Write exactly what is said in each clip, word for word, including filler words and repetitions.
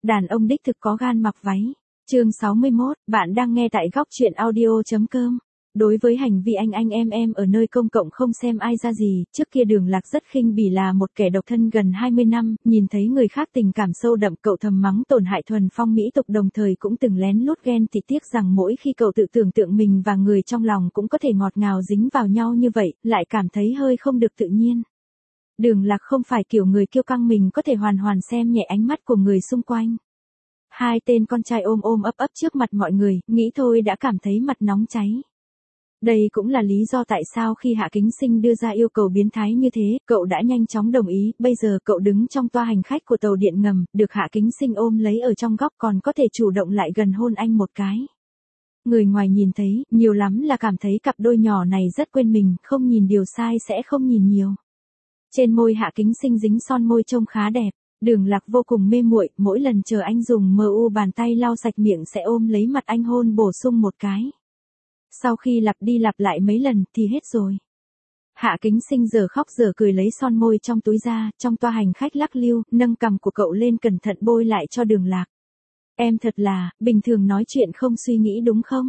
Đàn ông đích thực có gan mặc váy. Chương sáu mươi mốt, bạn đang nghe tại góc truyện audio chấm com. Đối với hành vi anh anh em em ở nơi công cộng không xem ai ra gì, trước kia Đường Lạc rất khinh bỉ là một kẻ độc thân gần hai mươi năm, nhìn thấy người khác tình cảm sâu đậm cậu thầm mắng tổn hại thuần phong mỹ tục, đồng thời cũng từng lén lút ghen tị, tiếc rằng mỗi khi cậu tự tưởng tượng mình và người trong lòng cũng có thể ngọt ngào dính vào nhau như vậy, lại cảm thấy hơi không được tự nhiên. Đường Lạc không phải kiểu người kiêu căng mình có thể hoàn hoàn xem nhẹ ánh mắt của người xung quanh. Hai tên con trai ôm ôm ấp ấp trước mặt mọi người, nghĩ thôi đã cảm thấy mặt nóng cháy. Đây cũng là lý do tại sao khi Hạ Kính Sinh đưa ra yêu cầu biến thái như thế, cậu đã nhanh chóng đồng ý. Bây giờ cậu đứng trong toa hành khách của tàu điện ngầm, được Hạ Kính Sinh ôm lấy ở trong góc, còn có thể chủ động lại gần hôn anh một cái. Người ngoài nhìn thấy, nhiều lắm là cảm thấy cặp đôi nhỏ này rất quên mình, không nhìn điều sai sẽ không nhìn nhiều. Trên môi Hạ Kính Sinh dính son môi trông khá đẹp. Đường Lạc vô cùng mê muội, mỗi lần chờ anh dùng mờ u bàn tay lau sạch miệng sẽ ôm lấy mặt anh hôn bổ sung một cái. Sau khi lặp đi lặp lại mấy lần thì hết rồi. Hạ Kính Sinh giờ khóc giờ cười lấy son môi trong túi ra, trong toa hành khách lắc lư, nâng cằm của cậu lên cẩn thận bôi lại cho Đường Lạc. Em thật là, bình thường nói chuyện không suy nghĩ đúng không?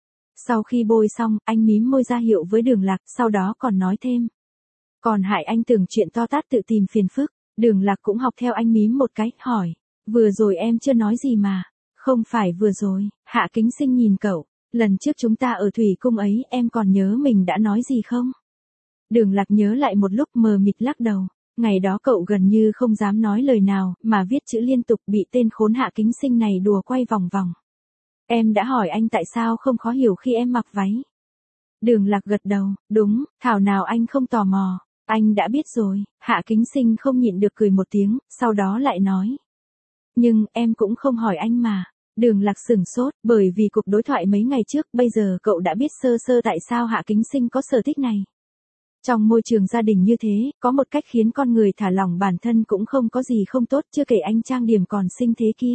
Sau khi bôi xong, anh mím môi ra hiệu với Đường Lạc, sau đó còn nói thêm. Còn hại anh tưởng chuyện to tát tự tìm phiền phức. Đường Lạc cũng học theo anh mím một cái, hỏi. Vừa rồi em chưa nói gì mà. Không phải vừa rồi. Hạ Kính Sinh nhìn cậu. Lần trước chúng ta ở Thủy Cung ấy, em còn nhớ mình đã nói gì không? Đường Lạc nhớ lại một lúc, mờ mịt lắc đầu. Ngày đó cậu gần như không dám nói lời nào, mà viết chữ liên tục, bị tên khốn Hạ Kính Sinh này đùa quay vòng vòng. Em đã hỏi anh tại sao không khó hiểu khi em mặc váy. Đường Lạc gật đầu. Đúng, thảo nào anh không tò mò. Anh đã biết rồi. Hạ Kính Sinh không nhịn được cười một tiếng, sau đó lại nói. Nhưng, em cũng không hỏi anh mà. Đường Lạc sửng sốt, bởi vì cuộc đối thoại mấy ngày trước, bây giờ cậu đã biết sơ sơ tại sao Hạ Kính Sinh có sở thích này. Trong môi trường gia đình như thế, có một cách khiến con người thả lỏng bản thân cũng không có gì không tốt, chưa kể anh trang điểm còn xinh thế kia.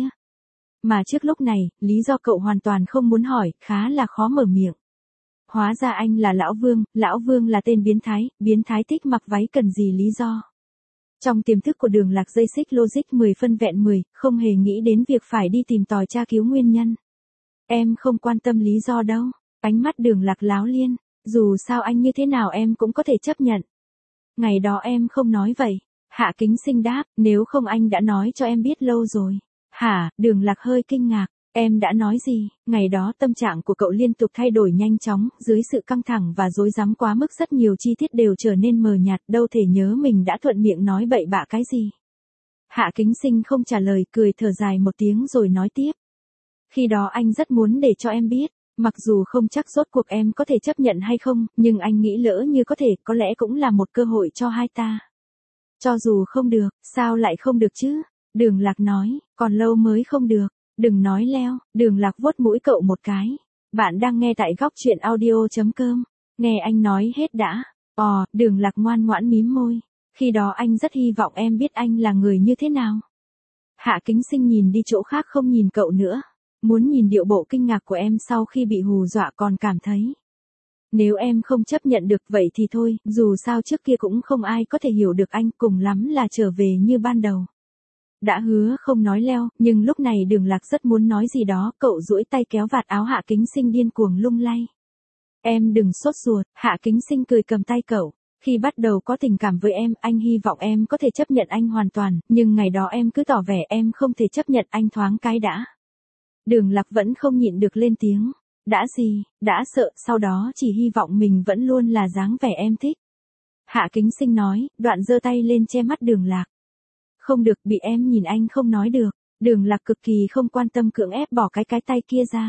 Mà trước lúc này, lý do cậu hoàn toàn không muốn hỏi, khá là khó mở miệng. Hóa ra anh là Lão Vương, Lão Vương là tên biến thái, biến thái thích mặc váy cần gì lý do. Trong tiềm thức của Đường Lạc dây xích logic mười phân vẹn mười, không hề nghĩ đến việc phải đi tìm tòi tra cứu nguyên nhân. Em không quan tâm lý do đâu. Ánh mắt Đường Lạc láo liên. Dù sao anh như thế nào em cũng có thể chấp nhận. Ngày đó em không nói vậy. Hạ Kính Sinh đáp, nếu không anh đã nói cho em biết lâu rồi. Hả? Đường Lạc hơi kinh ngạc. Em đã nói gì? Ngày đó tâm trạng của cậu liên tục thay đổi nhanh chóng, dưới sự căng thẳng và rối rắm quá mức rất nhiều chi tiết đều trở nên mờ nhạt, đâu thể nhớ mình đã thuận miệng nói bậy bạ cái gì. Hạ Kính Sinh không trả lời, cười thở dài một tiếng rồi nói tiếp. Khi đó anh rất muốn để cho em biết, mặc dù không chắc rốt cuộc em có thể chấp nhận hay không, nhưng anh nghĩ lỡ như có thể, có lẽ cũng là một cơ hội cho hai ta. Cho dù không được, sao lại không được chứ? Đường Lạc nói, còn lâu mới không được. Đừng nói leo. Đường Lạc vuốt mũi cậu một cái. Bạn đang nghe tại góc truyện audio chấm com. Nghe anh nói hết đã. Ồ, Đường Lạc ngoan ngoãn mím môi. Khi đó anh rất hy vọng em biết anh là người như thế nào. Hạ Kính Sinh nhìn đi chỗ khác không nhìn cậu nữa. Muốn nhìn điệu bộ kinh ngạc của em sau khi bị hù dọa, còn cảm thấy. Nếu em không chấp nhận được vậy thì thôi, dù sao trước kia cũng không ai có thể hiểu được anh, cùng lắm là trở về như ban đầu. Đã hứa không nói leo, nhưng lúc này Đường Lạc rất muốn nói gì đó, cậu duỗi tay kéo vạt áo Hạ Kính Sinh điên cuồng lung lay. Em đừng sốt ruột. Hạ Kính Sinh cười cầm tay cậu. Khi bắt đầu có tình cảm với em, anh hy vọng em có thể chấp nhận anh hoàn toàn, nhưng ngày đó em cứ tỏ vẻ em không thể chấp nhận anh thoáng cái đã. Đường Lạc vẫn không nhịn được lên tiếng. Đã gì? Đã sợ, sau đó chỉ hy vọng mình vẫn luôn là dáng vẻ em thích. Hạ Kính Sinh nói, đoạn giơ tay lên che mắt Đường Lạc. Không được, bị em nhìn anh không nói được. Đường Lạc cực kỳ không quan tâm cưỡng ép bỏ cái cái tay kia ra.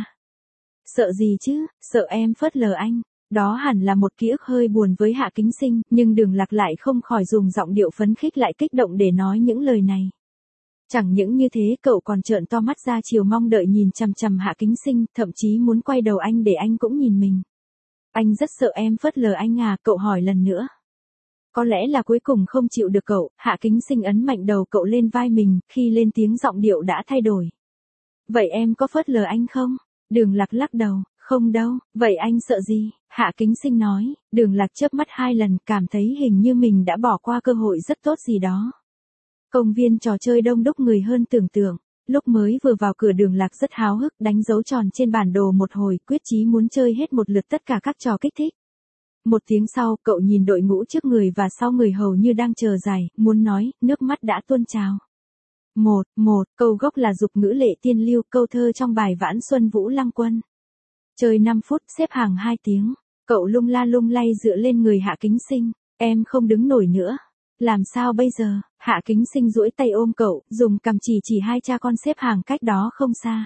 Sợ gì chứ? Sợ em phớt lờ anh. Đó hẳn là một ký ức hơi buồn với Hạ Kính Sinh, nhưng Đường Lạc lại không khỏi dùng giọng điệu phấn khích lại kích động để nói những lời này. Chẳng những như thế, cậu còn trợn to mắt ra chiều mong đợi nhìn chằm chằm Hạ Kính Sinh, thậm chí muốn quay đầu anh để anh cũng nhìn mình. Anh rất sợ em phớt lờ anh à? Cậu hỏi lần nữa. Có lẽ là cuối cùng không chịu được cậu, Hạ Kính Sinh ấn mạnh đầu cậu lên vai mình, khi lên tiếng giọng điệu đã thay đổi. Vậy em có phớt lờ anh không? Đường Lạc lắc đầu, không đâu. Vậy anh sợ gì? Hạ Kính Sinh nói. Đường Lạc chớp mắt hai lần, cảm thấy hình như mình đã bỏ qua cơ hội rất tốt gì đó. Công viên trò chơi đông đúc người hơn tưởng tượng. Lúc mới vừa vào cửa Đường Lạc rất háo hức, đánh dấu tròn trên bản đồ một hồi, quyết chí muốn chơi hết một lượt tất cả các trò kích thích. Một tiếng sau, cậu nhìn đội ngũ trước người và sau người hầu như đang chờ giải, muốn nói, nước mắt đã tuôn trào. Một, một, câu gốc là dục ngữ Lệ Tiên Lưu, câu thơ trong bài Vãn Xuân Vũ Lăng Quân. Chơi năm phút, xếp hàng hai tiếng, cậu lung la lung lay dựa lên người Hạ Kính Sinh, em không đứng nổi nữa. Làm sao bây giờ? Hạ Kính Sinh duỗi tay ôm cậu, dùng cằm chỉ chỉ hai cha con xếp hàng cách đó không xa.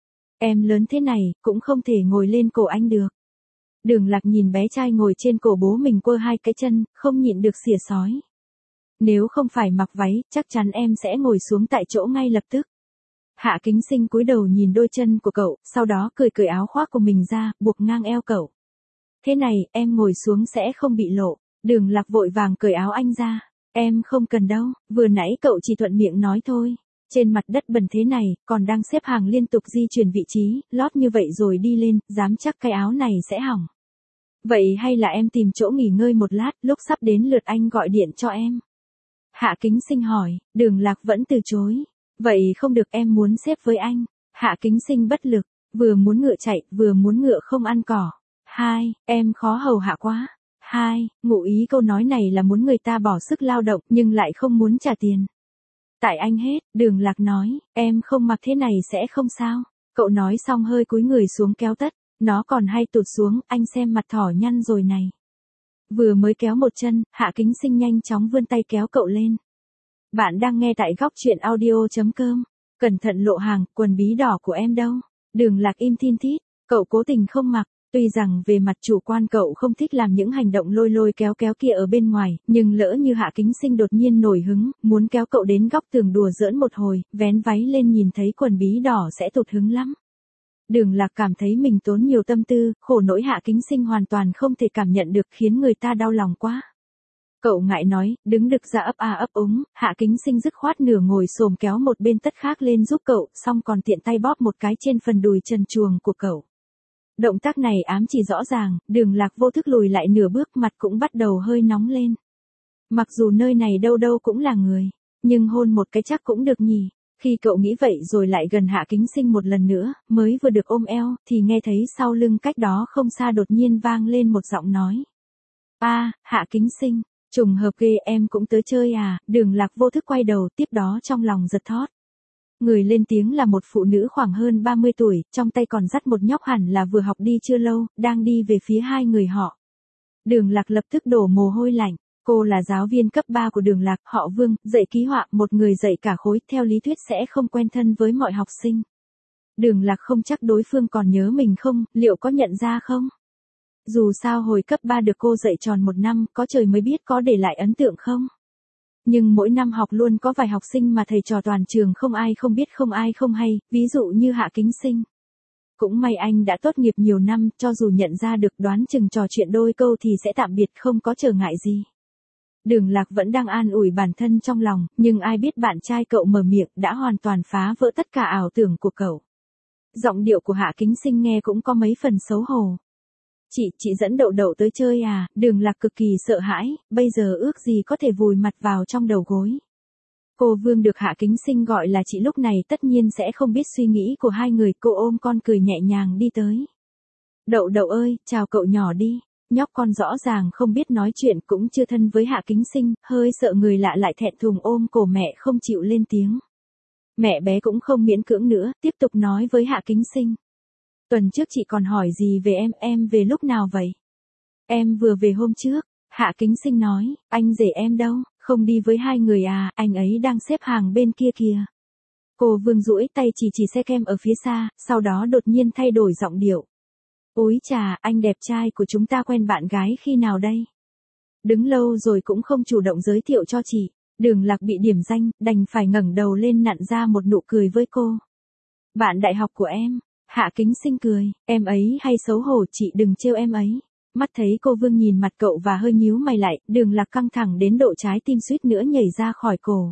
Em lớn thế này, cũng không thể ngồi lên cổ anh được. Đường Lạc nhìn bé trai ngồi trên cổ bố mình quơ hai cái chân, không nhịn được xỉa sói. Nếu không phải mặc váy, chắc chắn em sẽ ngồi xuống tại chỗ ngay lập tức. Hạ Kính Sinh cúi đầu nhìn đôi chân của cậu, sau đó cười cởi áo khoác của mình ra, buộc ngang eo cậu. Thế này, em ngồi xuống sẽ không bị lộ. Đường Lạc vội vàng cởi áo anh ra. Em không cần đâu, vừa nãy cậu chỉ thuận miệng nói thôi. Trên mặt đất bẩn thế này, còn đang xếp hàng liên tục di chuyển vị trí, lót như vậy rồi đi lên, dám chắc cái áo này sẽ hỏng. Vậy hay là em tìm chỗ nghỉ ngơi một lát, lúc sắp đến lượt anh gọi điện cho em. Hạ Kính Sinh hỏi, Đường Lạc vẫn từ chối. Vậy không được, em muốn xếp với anh. Hạ Kính Sinh bất lực, vừa muốn ngựa chạy, vừa muốn ngựa không ăn cỏ. Hai, em khó hầu hạ quá. Hai, ngụ ý câu nói này là muốn người ta bỏ sức lao động nhưng lại không muốn trả tiền. Tại anh hết, Đường Lạc nói, em không mặc thế này sẽ không sao. Cậu nói xong hơi cúi người xuống kéo tất, nó còn hay tụt xuống, anh xem mặt thỏ nhăn rồi này. Vừa mới kéo một chân, Hạ Kính Sinh nhanh chóng vươn tay kéo cậu lên. Bạn đang nghe tại góc truyện audio chấm com. Cẩn thận lộ hàng, quần bí đỏ của em đâu? Đường Lạc im thin thít, cậu cố tình không mặc. Tuy rằng về mặt chủ quan cậu không thích làm những hành động lôi lôi kéo kéo kia ở bên ngoài, nhưng lỡ như Hạ Kính Sinh đột nhiên nổi hứng, muốn kéo cậu đến góc tường đùa giỡn một hồi, vén váy lên nhìn thấy quần bí đỏ sẽ tụt hứng lắm. Đường Lạc cảm thấy mình tốn nhiều tâm tư, khổ nỗi Hạ Kính Sinh hoàn toàn không thể cảm nhận được, khiến người ta đau lòng quá. Cậu ngại nói, đứng đực ra ấp a ấp úng, Hạ Kính Sinh dứt khoát nửa ngồi xổm kéo một bên tất khác lên giúp cậu, xong còn tiện tay bóp một cái trên phần đùi trần truồng của cậu. Động tác này ám chỉ rõ ràng, Đường Lạc vô thức lùi lại nửa bước, mặt cũng bắt đầu hơi nóng lên. Mặc dù nơi này đâu đâu cũng là người, nhưng hôn một cái chắc cũng được nhỉ. Khi cậu nghĩ vậy rồi lại gần Hạ Kính Sinh một lần nữa, mới vừa được ôm eo, thì nghe thấy sau lưng cách đó không xa đột nhiên vang lên một giọng nói. A, à, Hạ Kính Sinh, trùng hợp ghê, em cũng tới chơi à? Đường Lạc vô thức quay đầu, tiếp đó trong lòng giật thót. Người lên tiếng là một phụ nữ khoảng hơn ba mươi tuổi, trong tay còn dắt một nhóc hẳn là vừa học đi chưa lâu, đang đi về phía hai người họ. Đường Lạc lập tức đổ mồ hôi lạnh. Cô là giáo viên cấp ba của Đường Lạc, họ Vương, dạy ký họa, một người dạy cả khối, theo lý thuyết sẽ không quen thân với mọi học sinh. Đường Lạc không chắc đối phương còn nhớ mình không, liệu có nhận ra không? Dù sao hồi cấp ba được cô dạy tròn một năm, có trời mới biết có để lại ấn tượng không? Nhưng mỗi năm học luôn có vài học sinh mà thầy trò toàn trường không ai không biết, không ai không hay, ví dụ như Hạ Kính Sinh. Cũng may anh đã tốt nghiệp nhiều năm, cho dù nhận ra được, đoán chừng trò chuyện đôi câu thì sẽ tạm biệt, không có trở ngại gì. Đường Lạc vẫn đang an ủi bản thân trong lòng, nhưng ai biết bạn trai cậu mở miệng đã hoàn toàn phá vỡ tất cả ảo tưởng của cậu. Giọng điệu của Hạ Kính Sinh nghe cũng có mấy phần xấu hổ. Chị, chị dẫn Đậu Đậu tới chơi à? Đường Lạc cực kỳ sợ hãi, bây giờ ước gì có thể vùi mặt vào trong đầu gối. Cô Vương được Hạ Kính Sinh gọi là chị lúc này tất nhiên sẽ không biết suy nghĩ của hai người, cô ôm con cười nhẹ nhàng đi tới. Đậu Đậu ơi, chào cậu nhỏ đi. Nhóc con rõ ràng không biết nói chuyện, cũng chưa thân với Hạ Kính Sinh, hơi sợ người lạ lại thẹn thùng ôm cổ mẹ không chịu lên tiếng. Mẹ bé cũng không miễn cưỡng nữa, tiếp tục nói với Hạ Kính Sinh. Tuần trước chị còn hỏi gì về em, em về lúc nào vậy? Em vừa về hôm trước. Hạ Kính Sinh nói, anh rể em đâu, không đi với hai người à, anh ấy đang xếp hàng bên kia kìa. Cô Vương duỗi tay chỉ chỉ xe kem ở phía xa, sau đó đột nhiên thay đổi giọng điệu. Úi chà, anh đẹp trai của chúng ta quen bạn gái khi nào đây? Đứng lâu rồi cũng không chủ động giới thiệu cho chị. Đường Lạc bị điểm danh, đành phải ngẩng đầu lên nặn ra một nụ cười với cô. Bạn đại học của em. Hạ Kính Sinh cười, em ấy hay xấu hổ, chị đừng trêu em ấy. Mắt thấy cô Vương nhìn mặt cậu và hơi nhíu mày lại, Đường Lạc căng thẳng đến độ trái tim suýt nữa nhảy ra khỏi cổ.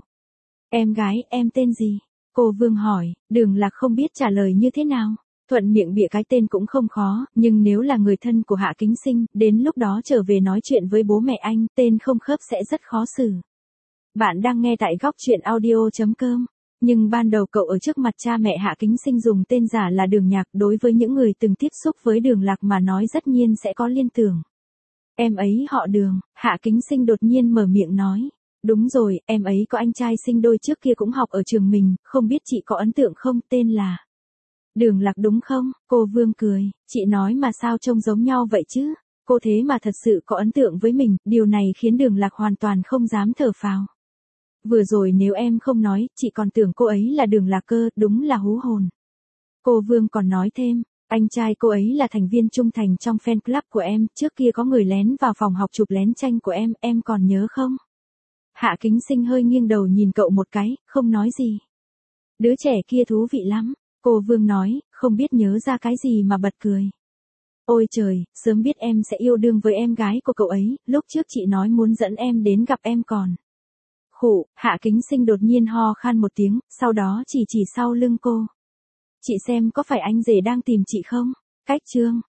Em gái, em tên gì? Cô Vương hỏi, Đường Lạc không biết trả lời như thế nào. Thuận miệng bịa cái tên cũng không khó, nhưng nếu là người thân của Hạ Kính Sinh, đến lúc đó trở về nói chuyện với bố mẹ anh, tên không khớp sẽ rất khó xử. Bạn đang nghe tại góc truyện audio chấm com. Nhưng ban đầu cậu ở trước mặt cha mẹ Hạ Kính Sinh dùng tên giả là Đường Nhạc, đối với những người từng tiếp xúc với Đường Lạc mà nói tất nhiên sẽ có liên tưởng. Em ấy họ Đường, Hạ Kính Sinh đột nhiên mở miệng nói. Đúng rồi, em ấy có anh trai sinh đôi trước kia cũng học ở trường mình, không biết chị có ấn tượng không, tên là Đường Lạc đúng không? Cô Vương cười, chị nói mà sao trông giống nhau vậy chứ? Cô thế mà thật sự có ấn tượng với mình, điều này khiến Đường Lạc hoàn toàn không dám thở phào. Vừa rồi nếu em không nói, chị còn tưởng cô ấy là Đường Lạc cơ, đúng là hú hồn. Cô Vương còn nói thêm, anh trai cô ấy là thành viên trung thành trong fan club của em, trước kia có người lén vào phòng học chụp lén tranh của em, em còn nhớ không? Hạ Kính Sinh hơi nghiêng đầu nhìn cậu một cái, không nói gì. Đứa trẻ kia thú vị lắm, cô Vương nói, không biết nhớ ra cái gì mà bật cười. Ôi trời, sớm biết em sẽ yêu đương với em gái của cậu ấy, lúc trước chị nói muốn dẫn em đến gặp em còn. Khụ, Hạ Kính Sinh đột nhiên ho khan một tiếng, sau đó chỉ chỉ sau lưng cô. Chị xem có phải anh rể đang tìm chị không? Cách chương.